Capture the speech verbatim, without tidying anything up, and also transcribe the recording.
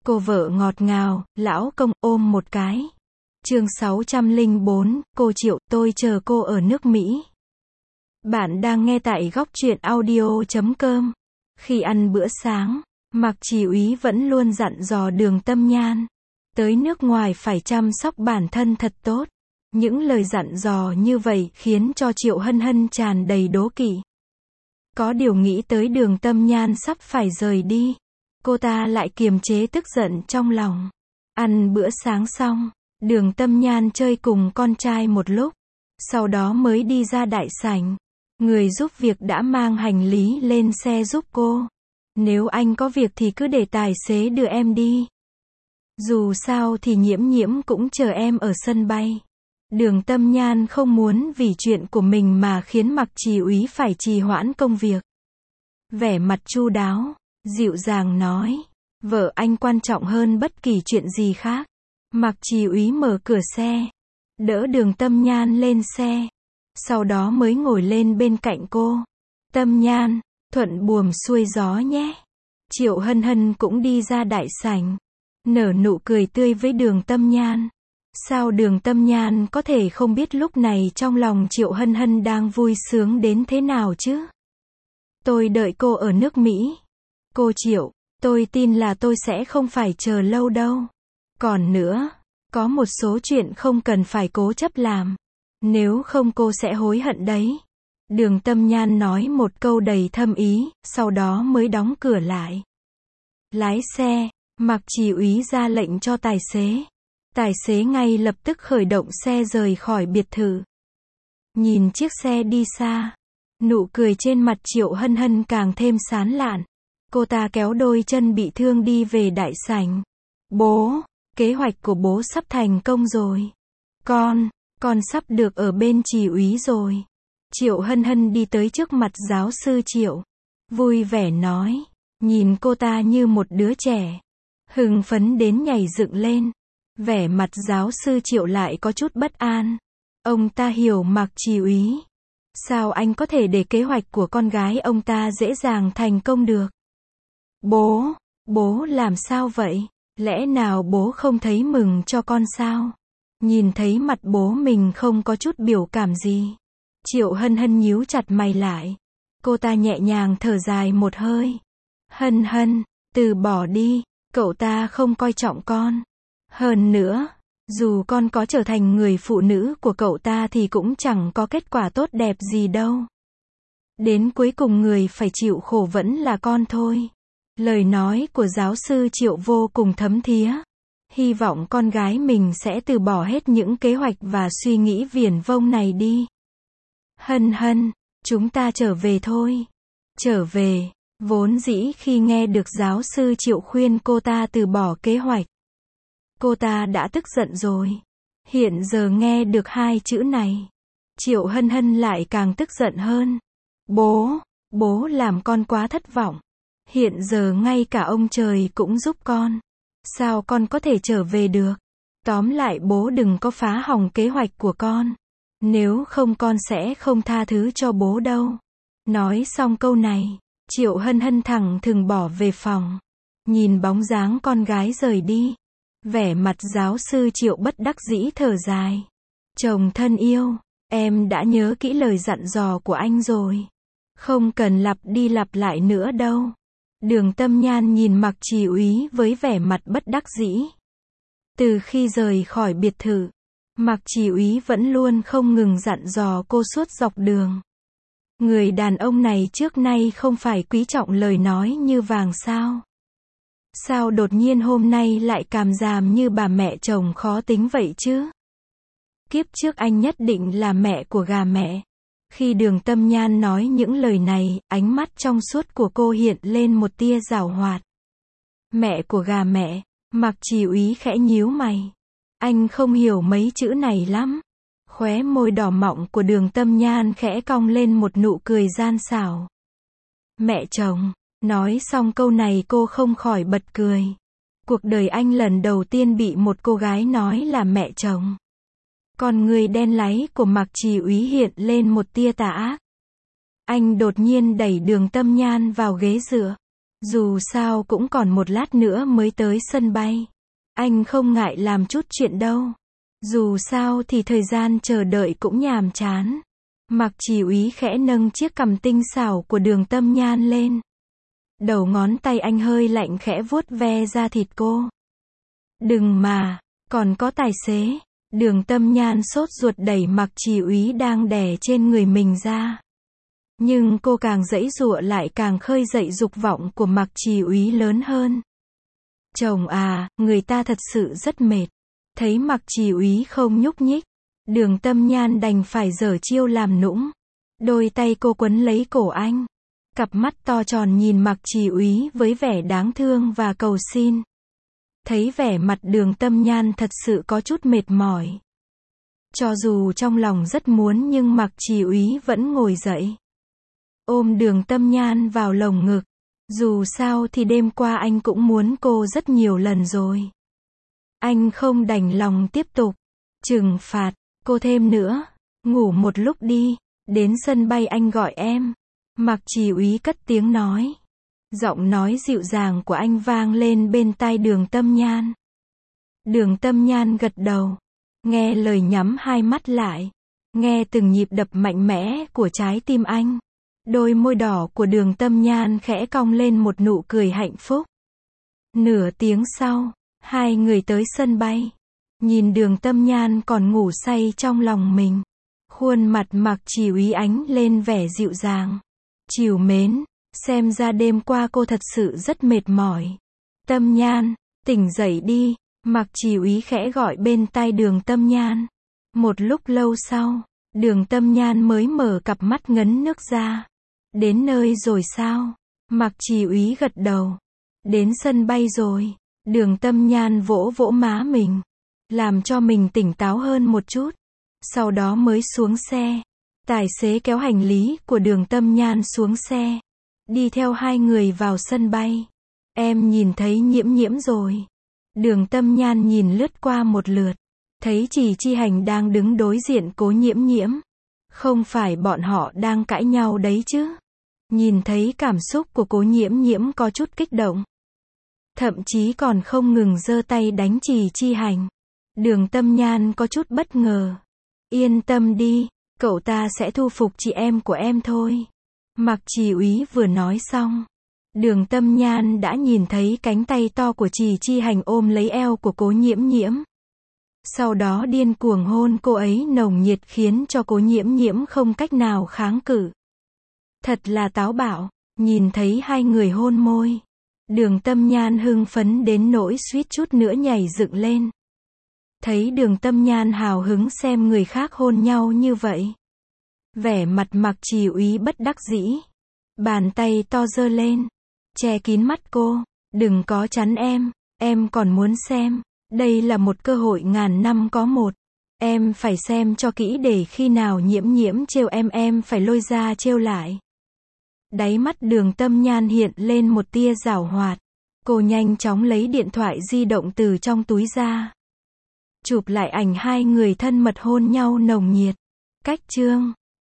Cô vợ ngọt ngào, lão công ôm một cái. Chương sáu trăm lẻ bốn, cô Triệu, tôi chờ cô ở nước Mỹ. Bạn đang nghe tại góc truyện audio chấm com. Khi ăn bữa sáng, Mạc Chỉ Úy vẫn luôn dặn dò Đường Tâm Nhan. Tới nước ngoài phải chăm sóc bản thân thật tốt. Những lời dặn dò như vậy khiến cho Triệu Hân Hân tràn đầy đố kỵ. Có điều nghĩ tới Đường Tâm Nhan sắp phải rời đi, cô ta lại kiềm chế tức giận trong lòng. Ăn bữa sáng xong, Đường Tâm Nhan chơi cùng con trai một lúc, sau đó mới đi ra đại sảnh. Người giúp việc đã mang hành lý lên xe giúp cô. Nếu anh có việc thì cứ để tài xế đưa em đi. Dù sao thì Nhiễm Nhiễm cũng chờ em ở sân bay. Đường Tâm Nhan không muốn vì chuyện của mình mà khiến Mạc Chỉ Úy phải trì hoãn công việc. Vẻ mặt chu đáo, dịu dàng nói, vợ anh quan trọng hơn bất kỳ chuyện gì khác. Mạc Chỉ Úy mở cửa xe, đỡ Đường Tâm Nhan lên xe, sau đó mới ngồi lên bên cạnh cô. Tâm Nhan, thuận buồm xuôi gió nhé. Triệu Hân Hân cũng đi ra đại sảnh, nở nụ cười tươi với Đường Tâm Nhan. Sao Đường Tâm Nhan có thể không biết lúc này trong lòng Triệu Hân Hân đang vui sướng đến thế nào chứ? Tôi đợi cô ở nước Mỹ. Cô Triệu, tôi tin là tôi sẽ không phải chờ lâu đâu. Còn nữa, có một số chuyện không cần phải cố chấp làm. Nếu không cô sẽ hối hận đấy. Đường Tâm Nhan nói một câu đầy thâm ý, sau đó mới đóng cửa lại. Lái xe, Mạc Chỉ Úy ra lệnh cho tài xế. Tài xế ngay lập tức khởi động xe rời khỏi biệt thự. Nhìn chiếc xe đi xa, nụ cười trên mặt Triệu Hân Hân càng thêm sán lạn. Cô ta kéo đôi chân bị thương đi về đại sảnh. Bố, kế hoạch của bố sắp thành công rồi. Con, con sắp được ở bên Chỉ Úy rồi. Triệu Hân Hân đi tới trước mặt giáo sư Triệu, vui vẻ nói, nhìn cô ta như một đứa trẻ, hưng phấn đến nhảy dựng lên. Vẻ mặt giáo sư Triệu lại có chút bất an. Ông ta hiểu Mạc Chỉ Úy. Sao anh có thể để kế hoạch của con gái ông ta dễ dàng thành công được? Bố, bố làm sao vậy? Lẽ nào bố không thấy mừng cho con sao? Nhìn thấy mặt bố mình không có chút biểu cảm gì. Triệu Hân Hân nhíu chặt mày lại. Cô ta nhẹ nhàng thở dài một hơi. Hân Hân, từ bỏ đi, cậu ta không coi trọng con. Hơn nữa, dù con có trở thành người phụ nữ của cậu ta thì cũng chẳng có kết quả tốt đẹp gì đâu. Đến cuối cùng người phải chịu khổ vẫn là con thôi. Lời nói của giáo sư Triệu vô cùng thấm thía. Hy vọng con gái mình sẽ từ bỏ hết những kế hoạch và suy nghĩ viển vông này đi. Hân Hân, chúng ta trở về thôi. Trở về, vốn dĩ khi nghe được giáo sư Triệu khuyên cô ta từ bỏ kế hoạch, cô ta đã tức giận rồi. Hiện giờ nghe được hai chữ này, Triệu Hân Hân lại càng tức giận hơn. Bố, bố làm con quá thất vọng. Hiện giờ ngay cả ông trời cũng giúp con. Sao con có thể trở về được? Tóm lại bố đừng có phá hỏng kế hoạch của con. Nếu không con sẽ không tha thứ cho bố đâu. Nói xong câu này, Triệu Hân Hân thẳng thừng bỏ về phòng. Nhìn bóng dáng con gái rời đi, vẻ mặt giáo sư Triệu bất đắc dĩ thở dài. Chồng thân yêu, em đã nhớ kỹ lời dặn dò của anh rồi. Không cần lặp đi lặp lại nữa đâu. Đường Tâm Nhan nhìn Mạc Chỉ Úy với vẻ mặt bất đắc dĩ. Từ khi rời khỏi biệt thự, Mạc Chỉ Úy vẫn luôn không ngừng dặn dò cô suốt dọc đường. Người đàn ông này trước nay không phải quý trọng lời nói như vàng sao? Sao đột nhiên hôm nay lại càm ràm như bà mẹ chồng khó tính vậy chứ? Kiếp trước anh nhất định là mẹ của gà mẹ. Khi Đường Tâm Nhan nói những lời này, ánh mắt trong suốt của cô hiện lên một tia giảo hoạt. Mẹ của gà mẹ, Mạc Chỉ Úy khẽ nhíu mày. Anh không hiểu mấy chữ này lắm. Khóe môi đỏ mọng của Đường Tâm Nhan khẽ cong lên một nụ cười gian xảo. Mẹ chồng. Nói xong câu này cô không khỏi bật cười. Cuộc đời anh lần đầu tiên bị một cô gái nói là mẹ chồng. Con người đen láy của Mạc Chỉ Úy hiện lên một tia tà ác. Anh đột nhiên đẩy Đường Tâm Nhan vào ghế dựa, Dù sao cũng còn một lát nữa mới tới sân bay. Anh không ngại làm chút chuyện đâu. Dù sao thì thời gian chờ đợi cũng nhàm chán. Mạc Chỉ Úy khẽ nâng chiếc cằm tinh xảo của Đường Tâm Nhan lên. Đầu ngón tay anh hơi lạnh khẽ vuốt ve da thịt cô. Đừng mà, còn có tài xế. Đường Tâm Nhan sốt ruột đẩy Mạc Chỉ Úy đang đè trên người mình ra. Nhưng cô càng giãy giụa lại càng khơi dậy dục vọng của Mạc Chỉ Úy lớn hơn. Chồng à, người ta thật sự rất mệt. Thấy Mạc Chỉ Úy không nhúc nhích, Đường Tâm Nhan đành phải giở chiêu làm nũng. Đôi tay cô quấn lấy cổ anh. Cặp mắt to tròn nhìn Mạc Chỉ Úy với vẻ đáng thương và cầu xin. Thấy vẻ mặt Đường Tâm Nhan thật sự có chút mệt mỏi. Cho dù trong lòng rất muốn nhưng Mạc Chỉ Úy vẫn ngồi dậy. Ôm Đường Tâm Nhan vào lồng ngực. Dù sao thì đêm qua anh cũng muốn cô rất nhiều lần rồi. Anh không đành lòng tiếp tục trừng phạt cô thêm nữa. Ngủ một lúc đi, đến sân bay anh gọi em. Mạc Chỉ Úy cất tiếng nói. Giọng nói dịu dàng của anh vang lên bên tai Đường Tâm Nhan. Đường Tâm Nhan gật đầu. Nghe lời nhắm hai mắt lại. Nghe từng nhịp đập mạnh mẽ của trái tim anh. Đôi môi đỏ của Đường Tâm Nhan khẽ cong lên một nụ cười hạnh phúc. Nửa tiếng sau, hai người tới sân bay. Nhìn Đường Tâm Nhan còn ngủ say trong lòng mình. Khuôn mặt Mạc Chỉ Úy ánh lên vẻ dịu dàng. Trìu mến, xem ra đêm qua cô thật sự rất mệt mỏi. Tâm Nhan, tỉnh dậy đi, Mạc Chỉ Úy khẽ gọi bên tai Đường Tâm Nhan. Một lúc lâu sau, Đường Tâm Nhan mới mở cặp mắt ngấn nước ra. Đến nơi rồi sao? Mạc Chỉ Úy gật đầu. Đến sân bay rồi. Đường Tâm Nhan vỗ vỗ má mình. Làm cho mình tỉnh táo hơn một chút. Sau đó mới xuống xe. Tài xế kéo hành lý của Đường Tâm Nhan xuống xe. Đi theo hai người vào sân bay. Em nhìn thấy Nhiễm Nhiễm rồi. Đường Tâm Nhan nhìn lướt qua một lượt. Thấy Trì Chi Hành đang đứng đối diện Cố Nhiễm Nhiễm. Không phải bọn họ đang cãi nhau đấy chứ? Nhìn thấy cảm xúc của Cố Nhiễm Nhiễm có chút kích động. Thậm chí còn không ngừng giơ tay đánh Trì Chi Hành. Đường Tâm Nhan có chút bất ngờ. Yên tâm đi, cậu ta sẽ thu phục chị em của em thôi. Mạc Chỉ Úy vừa nói xong. Đường Tâm Nhan đã nhìn thấy cánh tay to của Trì Chi Hành ôm lấy eo của Cố Nhiễm Nhiễm. Sau đó điên cuồng hôn cô ấy nồng nhiệt khiến cho Cố Nhiễm Nhiễm không cách nào kháng cự. Thật là táo bạo, nhìn thấy hai người hôn môi. Đường Tâm Nhan hưng phấn đến nỗi suýt chút nữa nhảy dựng lên. Thấy Đường Tâm Nhan hào hứng xem người khác hôn nhau như vậy. Vẻ mặt Mạc Chỉ Úy bất đắc dĩ. Bàn tay to giơ lên. Che kín mắt cô. Đừng có chắn em, em còn muốn xem. Đây là một cơ hội ngàn năm có một. Em phải xem cho kỹ để khi nào Nhiễm Nhiễm trêu em em phải lôi ra trêu lại. Đáy mắt Đường Tâm Nhan hiện lên một tia giảo hoạt. Cô nhanh chóng lấy điện thoại di động từ trong túi ra. Chụp lại ảnh hai người thân mật hôn nhau nồng nhiệt. Cách chương